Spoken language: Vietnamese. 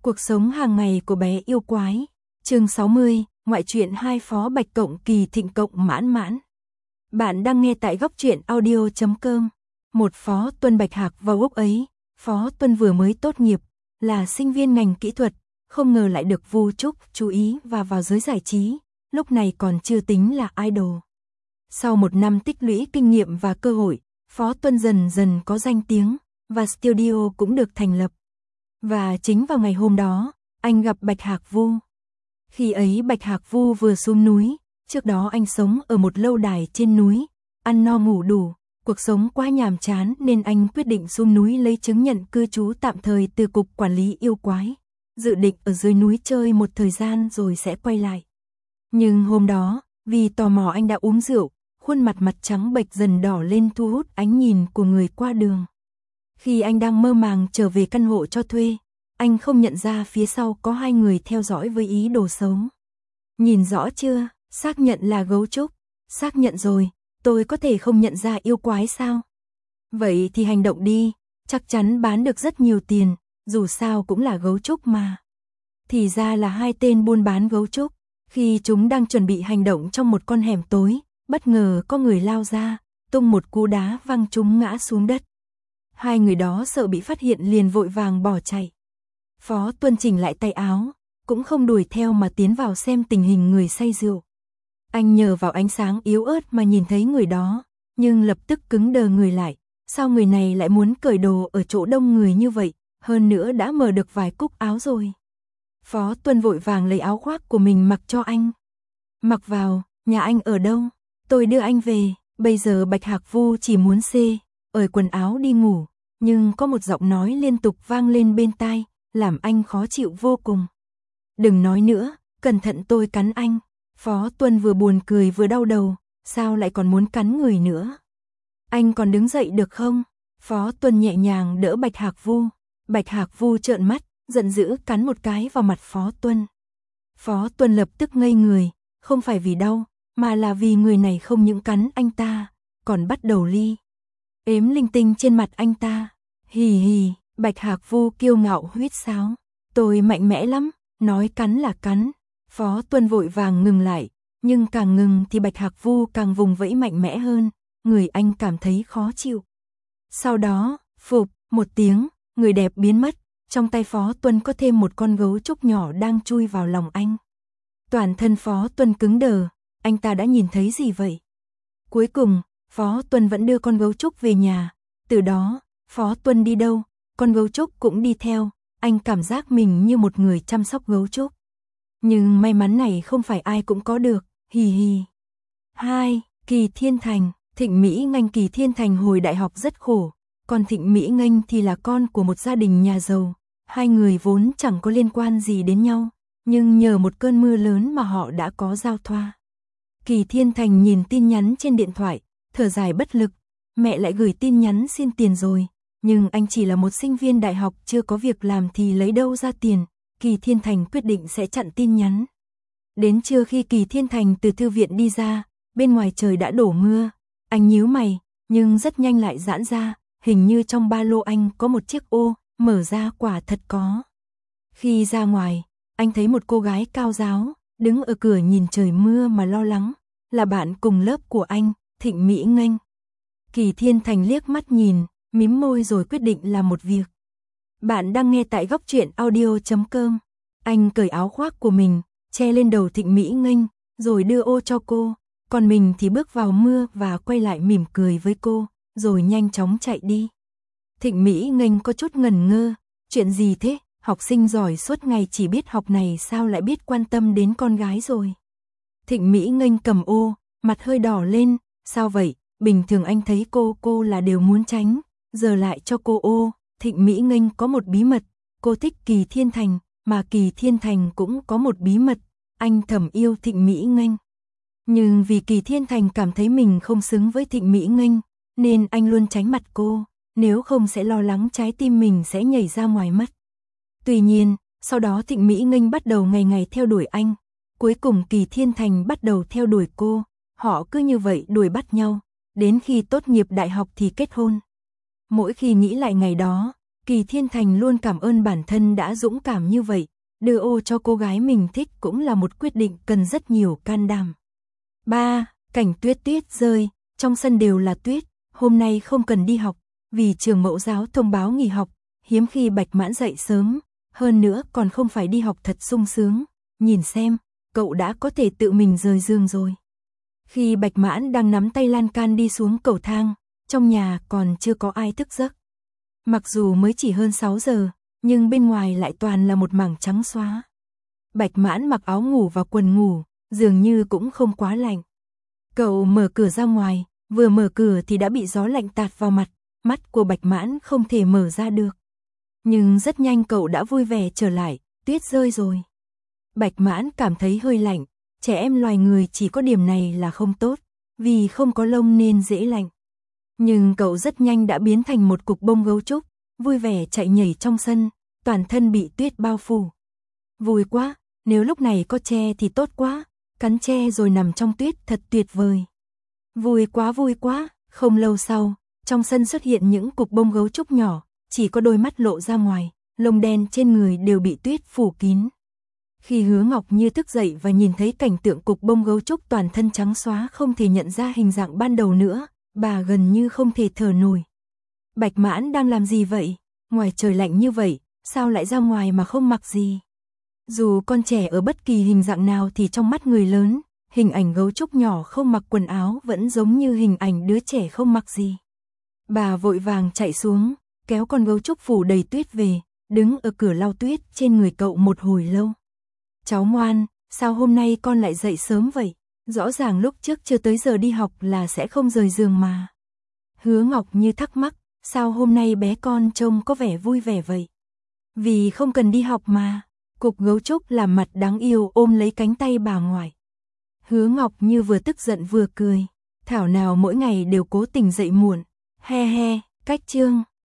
Cuộc sống hàng ngày của bé yêu quái. Chương 60, ngoại truyện 2 Phó Bạch cộng Kỳ Thịnh cộng Mãn Mãn. Bạn đang nghe tại góc truyện audio.com. Một Phó Tuân Bạch Hạc vào lúc ấy, Phó Tuân vừa mới tốt nghiệp, là sinh viên ngành kỹ thuật, không ngờ lại được Vu Trúc chú ý và vào giới giải trí, lúc này còn chưa tính là idol. Sau một năm tích lũy kinh nghiệm và cơ hội, Phó Tuân dần dần có danh tiếng, và studio cũng được thành lập. Và chính vào ngày hôm đó, anh gặp Bạch Hạc Vu. Khi ấy Bạch Hạc Vu vừa xuống núi, trước đó anh sống ở một lâu đài trên núi, ăn no ngủ đủ, cuộc sống quá nhàm chán nên anh quyết định xuống núi lấy chứng nhận cư trú tạm thời từ Cục Quản lý Yêu Quái, dự định ở dưới núi chơi một thời gian rồi sẽ quay lại. Nhưng hôm đó, vì tò mò anh đã uống rượu, khuôn mặt trắng bệch dần đỏ lên thu hút ánh nhìn của người qua đường. Khi anh đang mơ màng trở về căn hộ cho thuê, anh không nhận ra phía sau có hai người theo dõi với ý đồ xấu. Nhìn rõ chưa, xác nhận là gấu trúc. Xác nhận rồi, tôi có thể không nhận ra yêu quái sao? Vậy thì hành động đi, chắc chắn bán được rất nhiều tiền, dù sao cũng là gấu trúc mà. Thì ra là hai tên buôn bán gấu trúc. Khi chúng đang chuẩn bị hành động trong một con hẻm tối, bất ngờ có người lao ra, tung một cú đá văng chúng ngã xuống đất. Hai người đó sợ bị phát hiện liền vội vàng bỏ chạy. Phó Tuân chỉnh lại tay áo, cũng không đuổi theo mà tiến vào xem tình hình người say rượu. Anh nhờ vào ánh sáng yếu ớt mà nhìn thấy người đó, nhưng lập tức cứng đờ người lại. Sao người này lại muốn cởi đồ ở chỗ đông người như vậy, hơn nữa đã mở được vài cúc áo rồi. Phó Tuân vội vàng lấy áo khoác của mình mặc cho anh. Mặc vào, nhà anh ở đâu? Tôi đưa anh về. Bây giờ Bạch Hạc Vu chỉ muốn ởi quần áo đi ngủ, nhưng có một giọng nói liên tục vang lên bên tai, làm anh khó chịu vô cùng. Đừng nói nữa, cẩn thận tôi cắn anh. Phó Tuân vừa buồn cười vừa đau đầu, sao lại còn muốn cắn người nữa? Anh còn đứng dậy được không? Phó Tuân nhẹ nhàng đỡ Bạch Hạc Vu. Bạch Hạc Vu trợn mắt, giận dữ cắn một cái vào mặt Phó Tuân. Phó Tuân lập tức ngây người, không phải vì đau, mà là vì người này không những cắn anh ta, còn bắt đầu ếm linh tinh trên mặt anh ta. Hì hì, Bạch Hạc Vu kiêu ngạo huýt sáo. Tôi mạnh mẽ lắm, nói cắn là cắn. Phó Tuân vội vàng ngừng lại, nhưng càng ngừng thì Bạch Hạc Vu càng vùng vẫy mạnh mẽ hơn, người anh cảm thấy khó chịu. Sau đó, phụp, một tiếng, người đẹp biến mất, trong tay Phó Tuân có thêm một con gấu trúc nhỏ đang chui vào lòng anh. Toàn thân Phó Tuân cứng đờ, anh ta đã nhìn thấy gì vậy? Cuối cùng, Phó Tuân vẫn đưa con gấu trúc về nhà, từ đó, Phó Tuân đi đâu, con gấu trúc cũng đi theo, anh cảm giác mình như một người chăm sóc gấu trúc. Nhưng may mắn này không phải ai cũng có được, hì hì. 2. Kỳ Thiên Thành. Thịnh Mỹ Nghênh. Kỳ Thiên Thành hồi đại học rất khổ, còn Thịnh Mỹ Nghênh thì là con của một gia đình nhà giàu. Hai người vốn chẳng có liên quan gì đến nhau, nhưng nhờ một cơn mưa lớn mà họ đã có giao thoa. Kỳ Thiên Thành nhìn tin nhắn trên điện thoại, thở dài bất lực, mẹ lại gửi tin nhắn xin tiền rồi, nhưng anh chỉ là một sinh viên đại học chưa có việc làm thì lấy đâu ra tiền. Kỳ Thiên Thành quyết định sẽ chặn tin nhắn. Đến trưa khi Kỳ Thiên Thành từ thư viện đi ra, bên ngoài trời đã đổ mưa, anh nhíu mày, nhưng rất nhanh lại giãn ra, hình như trong ba lô anh có một chiếc ô, mở ra quả thật có. Khi ra ngoài, anh thấy một cô gái cao ráo, đứng ở cửa nhìn trời mưa mà lo lắng, là bạn cùng lớp của anh, Thịnh Mỹ Nghênh. Kỳ Thiên Thành liếc mắt nhìn, mím môi rồi quyết định làm một việc. Bạn đang nghe tại góc truyện audio.com. Anh cởi áo khoác của mình, che lên đầu Thịnh Mỹ Nghênh, rồi đưa ô cho cô, còn mình thì bước vào mưa và quay lại mỉm cười với cô, rồi nhanh chóng chạy đi. Thịnh Mỹ Nghênh có chút ngần ngơ, chuyện gì thế, học sinh giỏi suốt ngày chỉ biết học này sao lại biết quan tâm đến con gái rồi. Thịnh Mỹ Nghênh cầm ô, mặt hơi đỏ lên, sao vậy, bình thường anh thấy cô là đều muốn tránh, giờ lại cho cô ô. Thịnh Mỹ Nghênh có một bí mật, cô thích Kỳ Thiên Thành, mà Kỳ Thiên Thành cũng có một bí mật, anh thầm yêu Thịnh Mỹ Nghênh. Nhưng vì Kỳ Thiên Thành cảm thấy mình không xứng với Thịnh Mỹ Nghênh, nên anh luôn tránh mặt cô, nếu không sẽ lo lắng trái tim mình sẽ nhảy ra ngoài mất. Tuy nhiên, sau đó Thịnh Mỹ Nghênh bắt đầu ngày ngày theo đuổi anh, cuối cùng Kỳ Thiên Thành bắt đầu theo đuổi cô, họ cứ như vậy đuổi bắt nhau, đến khi tốt nghiệp đại học thì kết hôn. Mỗi khi nghĩ lại ngày đó, Kỳ Thiên Thành luôn cảm ơn bản thân đã dũng cảm như vậy, đưa ô cho cô gái mình thích cũng là một quyết định cần rất nhiều can đảm. 3. Cảnh tuyết rơi, trong sân đều là tuyết, hôm nay không cần đi học, vì trường mẫu giáo thông báo nghỉ học, hiếm khi Bạch Mãn dậy sớm, hơn nữa còn không phải đi học thật sung sướng, nhìn xem, cậu đã có thể tự mình rời giường rồi. Khi Bạch Mãn đang nắm tay lan can đi xuống cầu thang, trong nhà còn chưa có ai thức giấc. Mặc dù mới chỉ hơn 6 giờ, nhưng bên ngoài lại toàn là một mảng trắng xóa. Bạch Mãn mặc áo ngủ và quần ngủ, dường như cũng không quá lạnh. Cậu mở cửa ra ngoài, vừa mở cửa thì đã bị gió lạnh tạt vào mặt, mắt của Bạch Mãn không thể mở ra được. Nhưng rất nhanh cậu đã vui vẻ trở lại, tuyết rơi rồi. Bạch Mãn cảm thấy hơi lạnh, trẻ em loài người chỉ có điểm này là không tốt, vì không có lông nên dễ lạnh. Nhưng cậu rất nhanh đã biến thành một cục bông gấu trúc, vui vẻ chạy nhảy trong sân, toàn thân bị tuyết bao phủ. Vui quá, nếu lúc này có tre thì tốt quá, cắn tre rồi nằm trong tuyết thật tuyệt vời. Vui quá, không lâu sau, trong sân xuất hiện những cục bông gấu trúc nhỏ, chỉ có đôi mắt lộ ra ngoài, lông đen trên người đều bị tuyết phủ kín. Khi Hứa Ngọc Như thức dậy và nhìn thấy cảnh tượng cục bông gấu trúc toàn thân trắng xóa không thể nhận ra hình dạng ban đầu nữa, bà gần như không thể thở nổi. Bạch Mãn đang làm gì vậy? Ngoài trời lạnh như vậy, sao lại ra ngoài mà không mặc gì? Dù con trẻ ở bất kỳ hình dạng nào thì trong mắt người lớn, hình ảnh gấu trúc nhỏ không mặc quần áo vẫn giống như hình ảnh đứa trẻ không mặc gì. Bà vội vàng chạy xuống, kéo con gấu trúc phủ đầy tuyết về, đứng ở cửa lau tuyết trên người cậu một hồi lâu. Cháu ngoan, sao hôm nay con lại dậy sớm vậy? Rõ ràng lúc trước chưa tới giờ đi học là sẽ không rời giường mà. Hứa Ngọc Như thắc mắc, sao hôm nay bé con trông có vẻ vui vẻ vậy? Vì không cần đi học mà. Cục gấu trúc làm mặt đáng yêu ôm lấy cánh tay bà ngoại. Hứa Ngọc Như vừa tức giận vừa cười. Thảo nào mỗi ngày đều cố tình dậy muộn. He he, cách chương.